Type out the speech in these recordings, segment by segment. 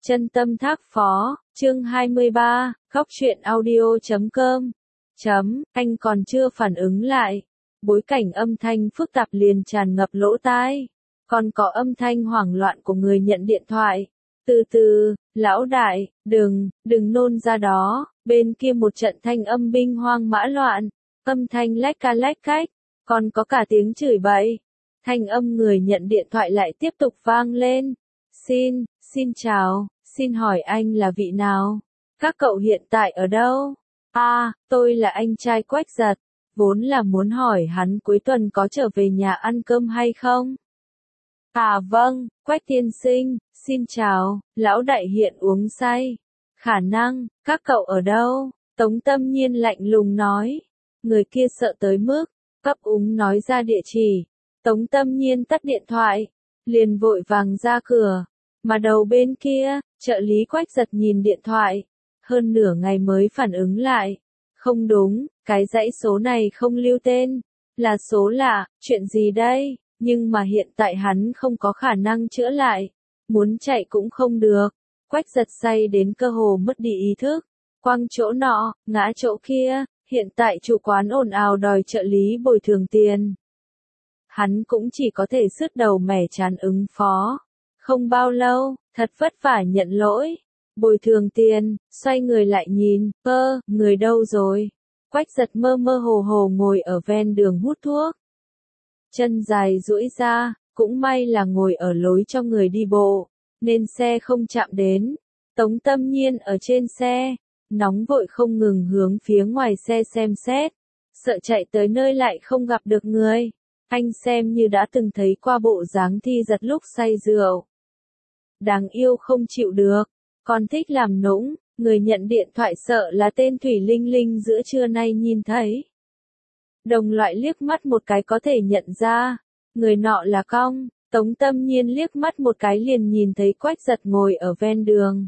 Chân tâm thác phó, chương 23, khóc chuyện audio.com. Anh còn chưa phản ứng lại. Bối cảnh âm thanh phức tạp liền tràn ngập lỗ tai. Còn có âm thanh hoảng loạn của người nhận điện thoại. Từ từ, lão đại, đừng nôn ra đó. Bên kia một trận thanh âm binh hoang mã loạn. Âm thanh lách ca lách cách. Còn có cả tiếng chửi bậy. Thanh âm người nhận điện thoại lại tiếp tục vang lên. Xin chào, xin hỏi anh là vị nào? Các cậu hiện tại ở đâu? Tôi là anh trai Quách Giật, vốn là muốn hỏi hắn cuối tuần có trở về nhà ăn cơm hay không? Vâng, Quách tiên sinh, xin chào, lão đại hiện uống say. Khả năng, các cậu ở đâu? Tống Tâm Nhiên lạnh lùng nói. Người kia sợ tới mức, ấp úng nói ra địa chỉ. Tống Tâm Nhiên tắt điện thoại, liền vội vàng ra cửa. Mà đầu bên kia, trợ lý Quách Giật nhìn điện thoại, hơn nửa ngày mới phản ứng lại. Không đúng, cái dãy số này không lưu tên, là số lạ, chuyện gì đây? Nhưng mà hiện tại hắn không có khả năng chữa lại, muốn chạy cũng không được. Quách Giật say đến cơ hồ mất đi ý thức, quăng chỗ nọ, ngã chỗ kia, hiện tại chủ quán ồn ào đòi trợ lý bồi thường tiền. Hắn cũng chỉ có thể sứt đầu mẻ trán ứng phó. Không bao lâu, thật vất vả nhận lỗi, bồi thường tiền, xoay người lại nhìn, người đâu rồi? Quách Giật mơ mơ hồ hồ ngồi ở ven đường hút thuốc. Chân dài duỗi ra, cũng may là ngồi ở lối cho người đi bộ, nên xe không chạm đến. Tống Tâm Nhiên ở trên xe, nóng vội không ngừng hướng phía ngoài xe xem xét, sợ chạy tới nơi lại không gặp được người. Anh xem như đã từng thấy qua bộ dáng Thi Giật lúc say rượu. Đáng yêu không chịu được, còn thích làm nũng, người nhận điện thoại sợ là tên Thủy Linh Linh giữa trưa nay nhìn thấy. Đồng loại liếc mắt một cái có thể nhận ra, người nọ là Cong. Tống Tâm Nhiên liếc mắt một cái liền nhìn thấy Quách Giật ngồi ở ven đường.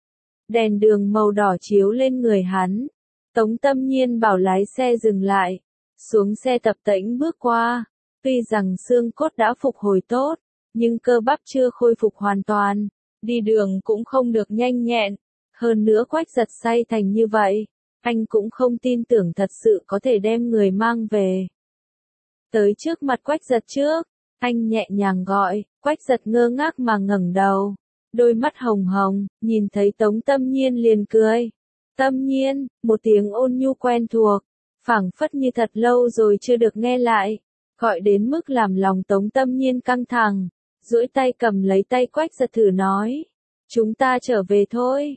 Đèn đường màu đỏ chiếu lên người hắn. Tống Tâm Nhiên bảo lái xe dừng lại, xuống xe tập tễnh bước qua. Tuy rằng xương cốt đã phục hồi tốt, nhưng cơ bắp chưa khôi phục hoàn toàn, đi đường cũng không được nhanh nhẹn. Hơn nữa Quách Giật say thành như vậy, anh cũng không tin tưởng thật sự có thể đem người mang về. Tới trước mặt Quách Giật trước, anh nhẹ nhàng gọi, Quách Giật ngơ ngác mà ngẩng đầu, đôi mắt hồng hồng, nhìn thấy Tống Tâm Nhiên liền cười. Tâm Nhiên, một tiếng ôn nhu quen thuộc, phảng phất như thật lâu rồi chưa được nghe lại, gọi đến mức làm lòng Tống Tâm Nhiên căng thẳng. Duỗi tay cầm lấy tay Quách Giật thử nói. Chúng ta trở về thôi.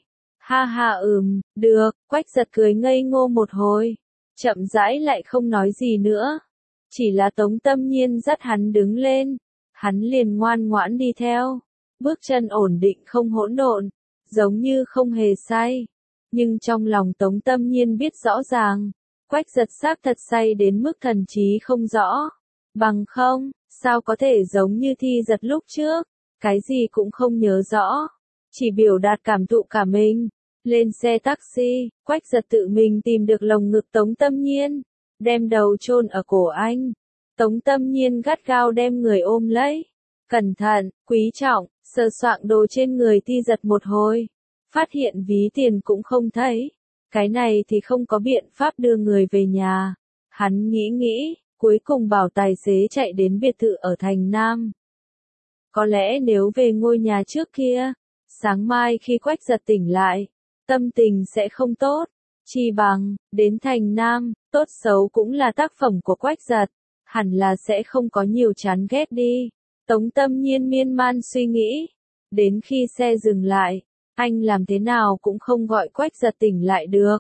Ha được, Quách Giật cười ngây ngô một hồi. Chậm rãi lại không nói gì nữa. Chỉ là Tống Tâm Nhiên dắt hắn đứng lên. Hắn liền ngoan ngoãn đi theo. Bước chân ổn định không hỗn độn. Giống như không hề say. Nhưng trong lòng Tống Tâm Nhiên biết rõ ràng. Quách Giật xác thật say đến mức thần trí không rõ. Bằng không, sao có thể giống như Thi Giật lúc trước, cái gì cũng không nhớ rõ, chỉ biểu đạt cảm thụ cả mình. Lên xe taxi, Quách Giật tự mình tìm được lồng ngực Tống Tâm Nhiên, đem đầu chôn ở cổ anh. Tống Tâm Nhiên gắt gao đem người ôm lấy, cẩn thận, quý trọng, sờ soạng đồ trên người Thi Giật một hồi, phát hiện ví tiền cũng không thấy. Cái này thì không có biện pháp đưa người về nhà. Hắn nghĩ, cuối cùng bảo tài xế chạy đến biệt thự ở thành Nam. Có lẽ nếu về ngôi nhà trước kia, sáng mai khi Quách Giật tỉnh lại, tâm tình sẽ không tốt. Chi bằng, đến thành Nam, tốt xấu cũng là tác phẩm của Quách Giật, hẳn là sẽ không có nhiều chán ghét đi. Tống Tâm Nhiên miên man suy nghĩ. Đến khi xe dừng lại, anh làm thế nào cũng không gọi Quách Giật tỉnh lại được.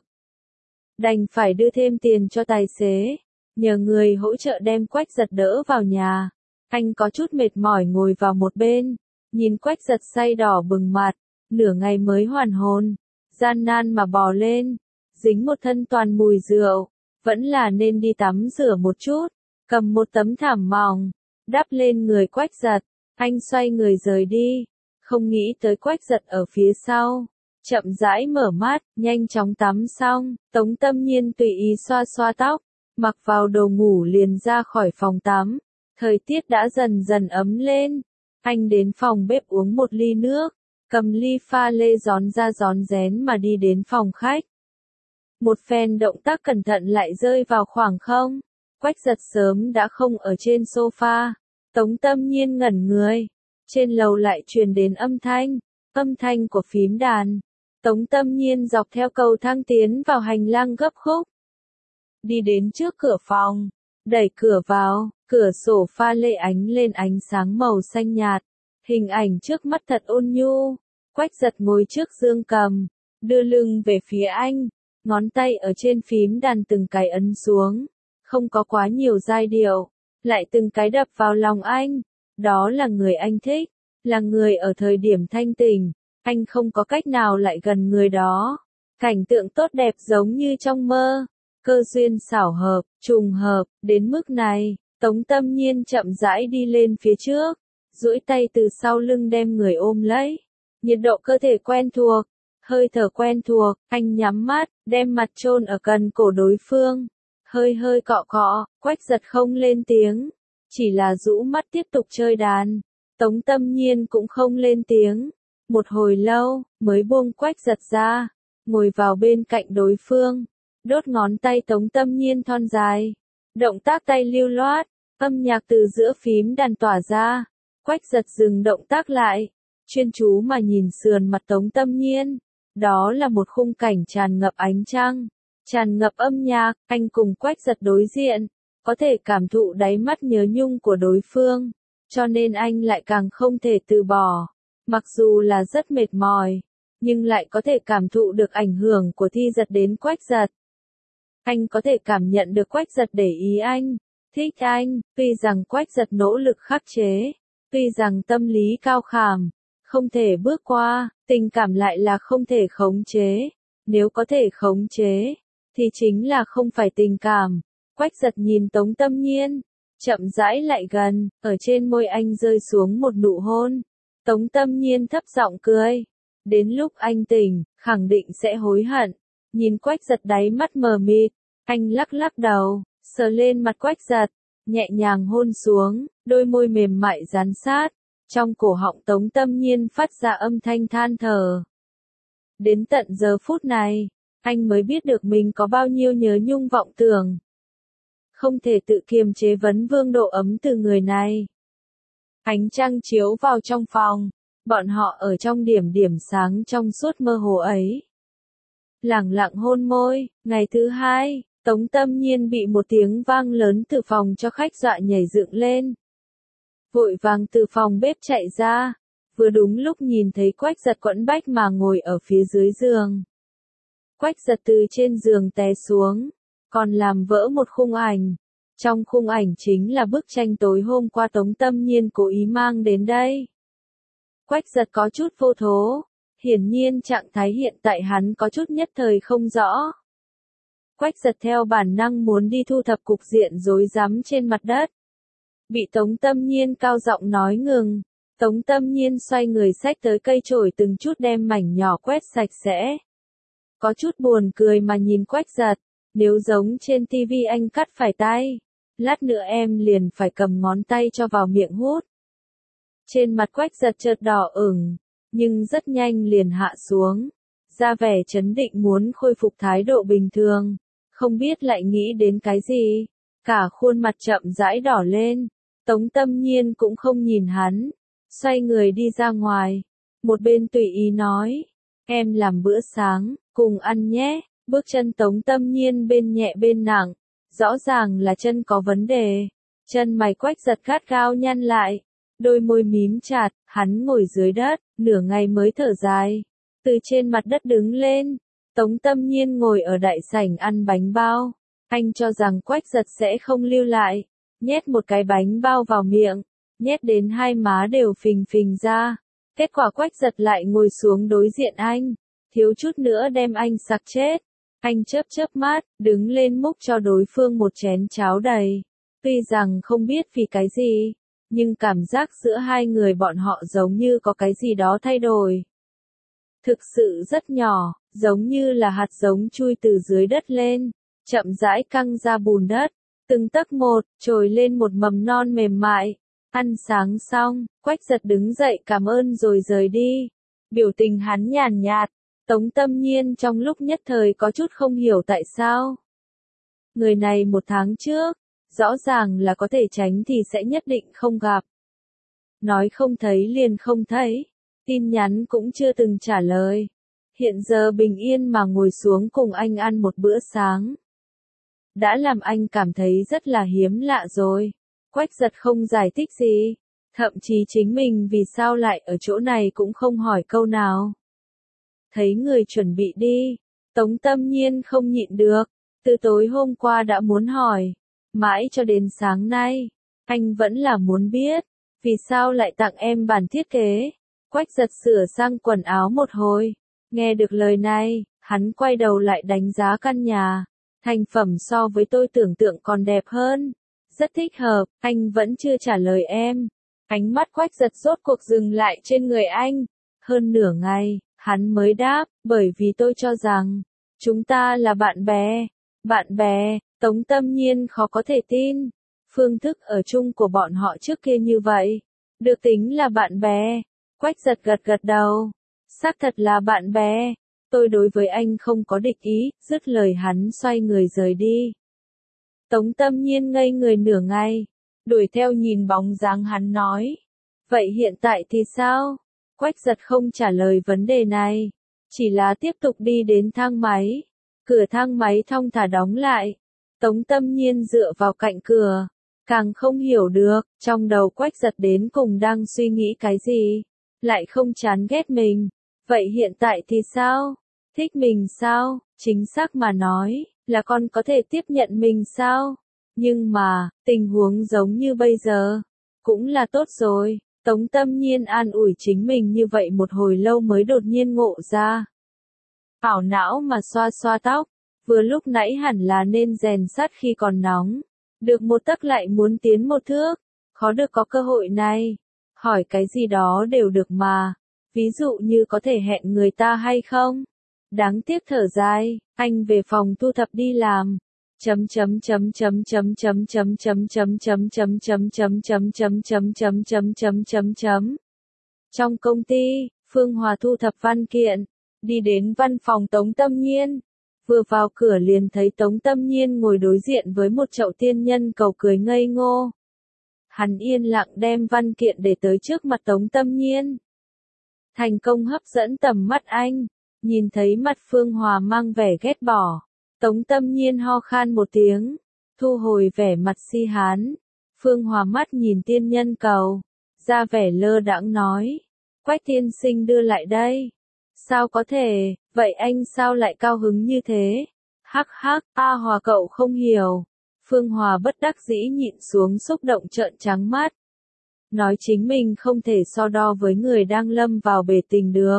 Đành phải đưa thêm tiền cho tài xế, nhờ người hỗ trợ đem Quách Giật đỡ vào nhà. Anh có chút mệt mỏi ngồi vào một bên, nhìn Quách Giật say đỏ bừng mặt, nửa ngày mới hoàn hồn, gian nan mà bò lên, dính một thân toàn mùi rượu, vẫn là nên đi tắm rửa một chút, cầm một tấm thảm mỏng, đắp lên người Quách Giật, anh xoay người rời đi, không nghĩ tới Quách Giật ở phía sau. Chậm rãi mở mắt, nhanh chóng tắm xong, Tống Tâm Nhiên tùy ý xoa xoa tóc, mặc vào đồ ngủ liền ra khỏi phòng tắm. Thời tiết đã dần dần ấm lên. Anh đến phòng bếp uống một ly nước, cầm ly pha lê rón ra rón rén mà đi đến phòng khách. Một phen động tác cẩn thận lại rơi vào khoảng không. Quách Giật sớm đã không ở trên sofa. Tống Tâm Nhiên ngẩn người. Trên lầu lại truyền đến âm thanh của phím đàn. Tống Tâm Nhiên dọc theo cầu thang tiến vào hành lang gấp khúc. Đi đến trước cửa phòng, đẩy cửa vào, cửa sổ pha lê ánh lên ánh sáng màu xanh nhạt. Hình ảnh trước mắt thật ôn nhu. Quách Giật ngồi trước dương cầm, đưa lưng về phía anh, ngón tay ở trên phím đàn từng cái ấn xuống, không có quá nhiều giai điệu, lại từng cái đập vào lòng anh. Đó là người anh thích, là người ở thời điểm thanh tình, anh không có cách nào lại gần người đó. Cảnh tượng tốt đẹp giống như trong mơ, cơ duyên xảo hợp, trùng hợp, đến mức này. Tống Tâm Nhiên chậm rãi đi lên phía trước, duỗi tay từ sau lưng đem người ôm lấy. Nhiệt độ cơ thể quen thuộc, hơi thở quen thuộc, anh nhắm mắt, đem mặt chôn ở gần cổ đối phương. Hơi hơi cọ cọ, Quách Giật không lên tiếng, chỉ là rũ mắt tiếp tục chơi đàn. Tống Tâm Nhiên cũng không lên tiếng. Một hồi lâu, mới buông Quách Giật ra, ngồi vào bên cạnh đối phương, đốt ngón tay Tống Tâm Nhiên thon dài. Động tác tay lưu loát, âm nhạc từ giữa phím đàn tỏa ra. Quách Giật dừng động tác lại, chuyên chú mà nhìn sườn mặt Tống Tâm Nhiên. Đó là một khung cảnh tràn ngập ánh trăng, tràn ngập âm nhạc. Anh cùng Quách Giật đối diện, có thể cảm thụ đáy mắt nhớ nhung của đối phương, cho nên anh lại càng không thể từ bỏ. Mặc dù là rất mệt mỏi, nhưng lại có thể cảm thụ được ảnh hưởng của Thi Giật đến Quách Giật. Anh có thể cảm nhận được Quách Giật để ý anh, thích anh, tuy rằng Quách Giật nỗ lực khắc chế, tuy rằng tâm lý cao khảm, không thể bước qua, tình cảm lại là không thể khống chế. Nếu có thể khống chế, thì chính là không phải tình cảm. Quách Giật nhìn Tống Tâm Nhiên, chậm rãi lại gần, ở trên môi anh rơi xuống một nụ hôn. Tống Tâm Nhiên thấp giọng cười. Đến lúc anh tỉnh, khẳng định sẽ hối hận. Nhìn Quách Giật đáy mắt mờ mịt, anh lắc lắc đầu, sờ lên mặt Quách Giật, nhẹ nhàng hôn xuống, đôi môi mềm mại dán sát. Trong cổ họng Tống Tâm Nhiên phát ra âm thanh than thở. Đến tận giờ phút này, anh mới biết được mình có bao nhiêu nhớ nhung vọng tưởng. Không thể tự kiềm chế vấn vương độ ấm từ người này. Ánh trăng chiếu vào trong phòng, bọn họ ở trong điểm điểm sáng trong suốt mơ hồ ấy. Lẳng lặng hôn môi. Ngày thứ hai, Tống Tâm Nhiên bị một tiếng vang lớn từ phòng cho khách dọa nhảy dựng lên. Vội vàng từ phòng bếp chạy ra, vừa đúng lúc nhìn thấy Quách Giật quẫn bách mà ngồi ở phía dưới giường. Quách Giật từ trên giường té xuống, còn làm vỡ một khung ảnh. Trong khung ảnh chính là bức tranh tối hôm qua Tống Tâm Nhiên cố ý mang đến đây. Quách Giật có chút vô thố, hiển nhiên trạng thái hiện tại hắn có chút nhất thời không rõ. Quách Giật theo bản năng muốn đi thu thập cục diện rối rắm trên mặt đất. Bị Tống Tâm Nhiên cao giọng nói ngừng. Tống Tâm Nhiên xoay người xách tới cây chổi từng chút đem mảnh nhỏ quét sạch sẽ. Có chút buồn cười mà nhìn Quách Giật, nếu giống trên TV anh cắt phải tay, lát nữa em liền phải cầm ngón tay cho vào miệng hút. Trên mặt Quách Giật chợt đỏ ửng, nhưng rất nhanh liền hạ xuống, ra vẻ trấn định muốn khôi phục thái độ bình thường, không biết lại nghĩ đến cái gì, cả khuôn mặt chậm rãi đỏ lên. Tống Tâm Nhiên cũng không nhìn hắn, xoay người đi ra ngoài, một bên tùy ý nói, em làm bữa sáng, cùng ăn nhé. Bước chân Tống Tâm Nhiên bên nhẹ bên nặng, rõ ràng là chân có vấn đề. Chân mày Quách Giật gắt gao nhăn lại, đôi môi mím chặt, hắn ngồi dưới đất, nửa ngày mới thở dài, từ trên mặt đất đứng lên. Tống Tâm Nhiên ngồi ở đại sảnh ăn bánh bao, anh cho rằng Quách Giật sẽ không lưu lại, nhét một cái bánh bao vào miệng, nhét đến hai má đều phình phình ra. Kết quả Quách Giật lại ngồi xuống đối diện anh, thiếu chút nữa đem anh sặc chết. Anh chớp chớp mắt, đứng lên múc cho đối phương một chén cháo đầy. Tuy rằng không biết vì cái gì, nhưng cảm giác giữa hai người bọn họ giống như có cái gì đó thay đổi. Thực sự rất nhỏ, giống như là hạt giống chui từ dưới đất lên, chậm rãi căng ra bùn đất, từng tấc một, trồi lên một mầm non mềm mại. Ăn sáng xong, Quách Giật đứng dậy cảm ơn rồi rời đi. Biểu tình hắn nhàn nhạt, Tống Tâm Nhiên trong lúc nhất thời có chút không hiểu tại sao. Người này 1 tháng trước, rõ ràng là có thể tránh thì sẽ nhất định không gặp. Nói không thấy liền không thấy, tin nhắn cũng chưa từng trả lời. Hiện giờ bình yên mà ngồi xuống cùng anh ăn một bữa sáng. Đã làm anh cảm thấy rất là hiếm lạ rồi. Quách Giật không giải thích gì. Thậm chí chính mình vì sao lại ở chỗ này cũng không hỏi câu nào. Thấy người chuẩn bị đi, Tống Tâm Nhiên không nhịn được. Từ tối hôm qua đã muốn hỏi. Mãi cho đến sáng nay, anh vẫn là muốn biết. Vì sao lại tặng em bản thiết kế. Quách Giật sửa sang quần áo một hồi. Nghe được lời này, hắn quay đầu lại đánh giá căn nhà. Thành phẩm so với tôi tưởng tượng còn đẹp hơn. Rất thích hợp, anh vẫn chưa trả lời em. Ánh mắt Quách Giật rốt cuộc dừng lại trên người anh. Hơn nửa ngày, hắn mới đáp, bởi vì tôi cho rằng, chúng ta là bạn bè. Bạn bè, Tống Tâm Nhiên khó có thể tin. Phương thức ở chung của bọn họ trước kia như vậy. Được tính là bạn bè. Quách Giật gật gật đầu. Xác thật là bạn bè. Tôi đối với anh không có địch ý, dứt lời hắn xoay người rời đi. Tống Tâm Nhiên ngây người nửa ngày, đuổi theo nhìn bóng dáng hắn nói. Vậy hiện tại thì sao? Quách Giật không trả lời vấn đề này, chỉ là tiếp tục đi đến thang máy. Cửa thang máy thong thả đóng lại. Tống Tâm Nhiên dựa vào cạnh cửa, càng không hiểu được, trong đầu Quách Giật đến cùng đang suy nghĩ cái gì, lại không chán ghét mình. Vậy hiện tại thì sao? Thích mình sao? Chính xác mà nói, là con có thể tiếp nhận mình sao? Nhưng mà, tình huống giống như bây giờ, cũng là tốt rồi. Tống Tâm Nhiên an ủi chính mình như vậy một hồi lâu mới đột nhiên ngộ ra. Ảo não mà xoa xoa tóc, vừa lúc nãy hẳn là nên rèn sắt khi còn nóng. Được 1 tấc lại muốn tiến 1 thước, khó được có cơ hội này. Hỏi cái gì đó đều được mà, ví dụ như có thể hẹn người ta hay không? Đáng tiếc thở dài, anh về phòng thu thập đi làm. Trong công ty, Phương Hòa thu thập văn kiện, đi đến văn phòng Tống Tâm Nhiên. Vừa vào cửa liền thấy Tống Tâm Nhiên ngồi đối diện với một chậu tiên nhân cầu cười ngây ngô. Hắn yên lặng đem văn kiện để tới trước mặt Tống Tâm Nhiên. Thành công hấp dẫn tầm mắt anh, nhìn thấy mặt Phương Hòa mang vẻ ghét bỏ. Tống Tâm Nhiên ho khan một tiếng, thu hồi vẻ mặt si hán. Phương Hòa mắt nhìn tiên nhân cầu, ra vẻ lơ đãng nói. Quách tiên sinh đưa lại đây. Sao có thể, vậy anh sao lại cao hứng như thế? Hắc hắc, Hòa cậu không hiểu. Phương Hòa bất đắc dĩ nhịn xuống xúc động trợn trắng mắt. Nói chính mình không thể so đo với người đang lâm vào bể tình được.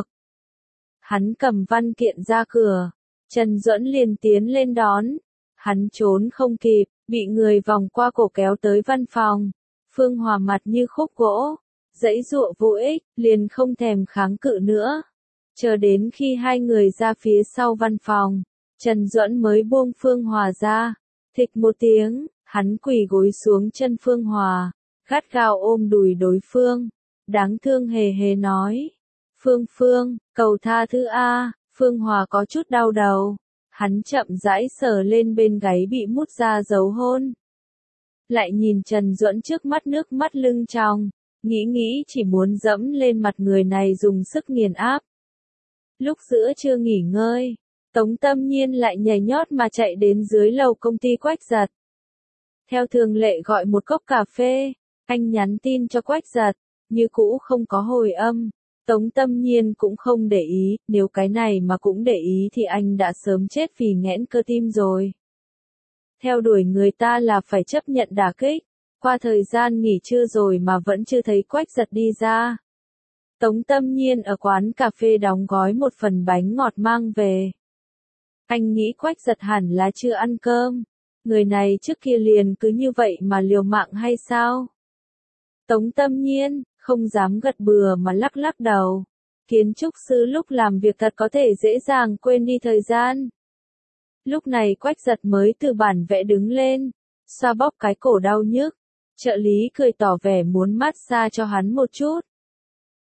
Hắn cầm văn kiện ra cửa. Trần Duẫn liền tiến lên đón. Hắn trốn không kịp, bị người vòng qua cổ kéo tới văn phòng. Phương Hòa mặt như khúc gỗ, giãy giụa vô ích, liền không thèm kháng cự nữa. Chờ đến khi hai người ra phía sau văn phòng, Trần Duẫn mới buông Phương Hòa ra. Thịch một tiếng, hắn quỳ gối xuống chân Phương Hòa, gắt gao ôm đùi đối phương. Đáng thương hề hề nói. Phương, cầu tha thứ a. Phương Hòa có chút đau đầu. Hắn chậm rãi sờ lên bên gáy bị mút ra dấu hôn. Lại nhìn Trần Duẫn trước mắt nước mắt lưng tròng, nghĩ chỉ muốn dẫm lên mặt người này dùng sức nghiền áp. Lúc giữa trưa nghỉ ngơi, Tống Tâm Nhiên lại nhảy nhót mà chạy đến dưới lầu công ty Quách Giật. Theo thường lệ gọi một cốc cà phê, anh nhắn tin cho Quách Giật, như cũ không có hồi âm. Tống Tâm Nhiên cũng không để ý, nếu cái này mà cũng để ý thì anh đã sớm chết vì nghẽn cơ tim rồi. Theo đuổi người ta là phải chấp nhận đả kích, qua thời gian nghỉ trưa rồi mà vẫn chưa thấy Quách Giật đi ra. Tống Tâm Nhiên ở quán cà phê đóng gói một phần bánh ngọt mang về. Anh nghĩ Quách Giật hẳn là chưa ăn cơm, người này trước kia liền cứ như vậy mà liều mạng hay sao? Tống Tâm Nhiên không dám gật bừa mà lắc lắc đầu. Kiến trúc sư lúc làm việc thật có thể dễ dàng quên đi thời gian. Lúc này Quách Giật mới từ bản vẽ đứng lên, xoa bóp cái cổ đau nhức. Trợ lý cười tỏ vẻ muốn massage cho hắn một chút.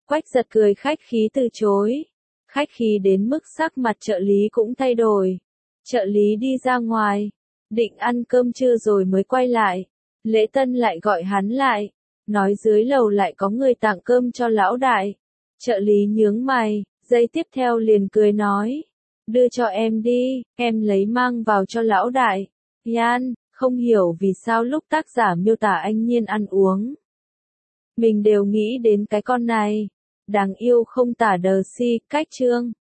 Quách Giật cười khách khí từ chối. Khách khí đến mức sắc mặt trợ lý cũng thay đổi. Trợ lý đi ra ngoài, định ăn cơm trưa rồi mới quay lại. Lễ Tân lại gọi hắn lại, nói dưới lầu lại có người tặng cơm cho lão đại. Trợ lý nhướng mày, giây tiếp theo liền cười nói, đưa cho em đi, em lấy mang vào cho lão đại. Yan, không hiểu vì sao lúc tác giả miêu tả anh Nhiên ăn uống, mình đều nghĩ đến cái con này. Đáng yêu không tả đờ si, cách chương.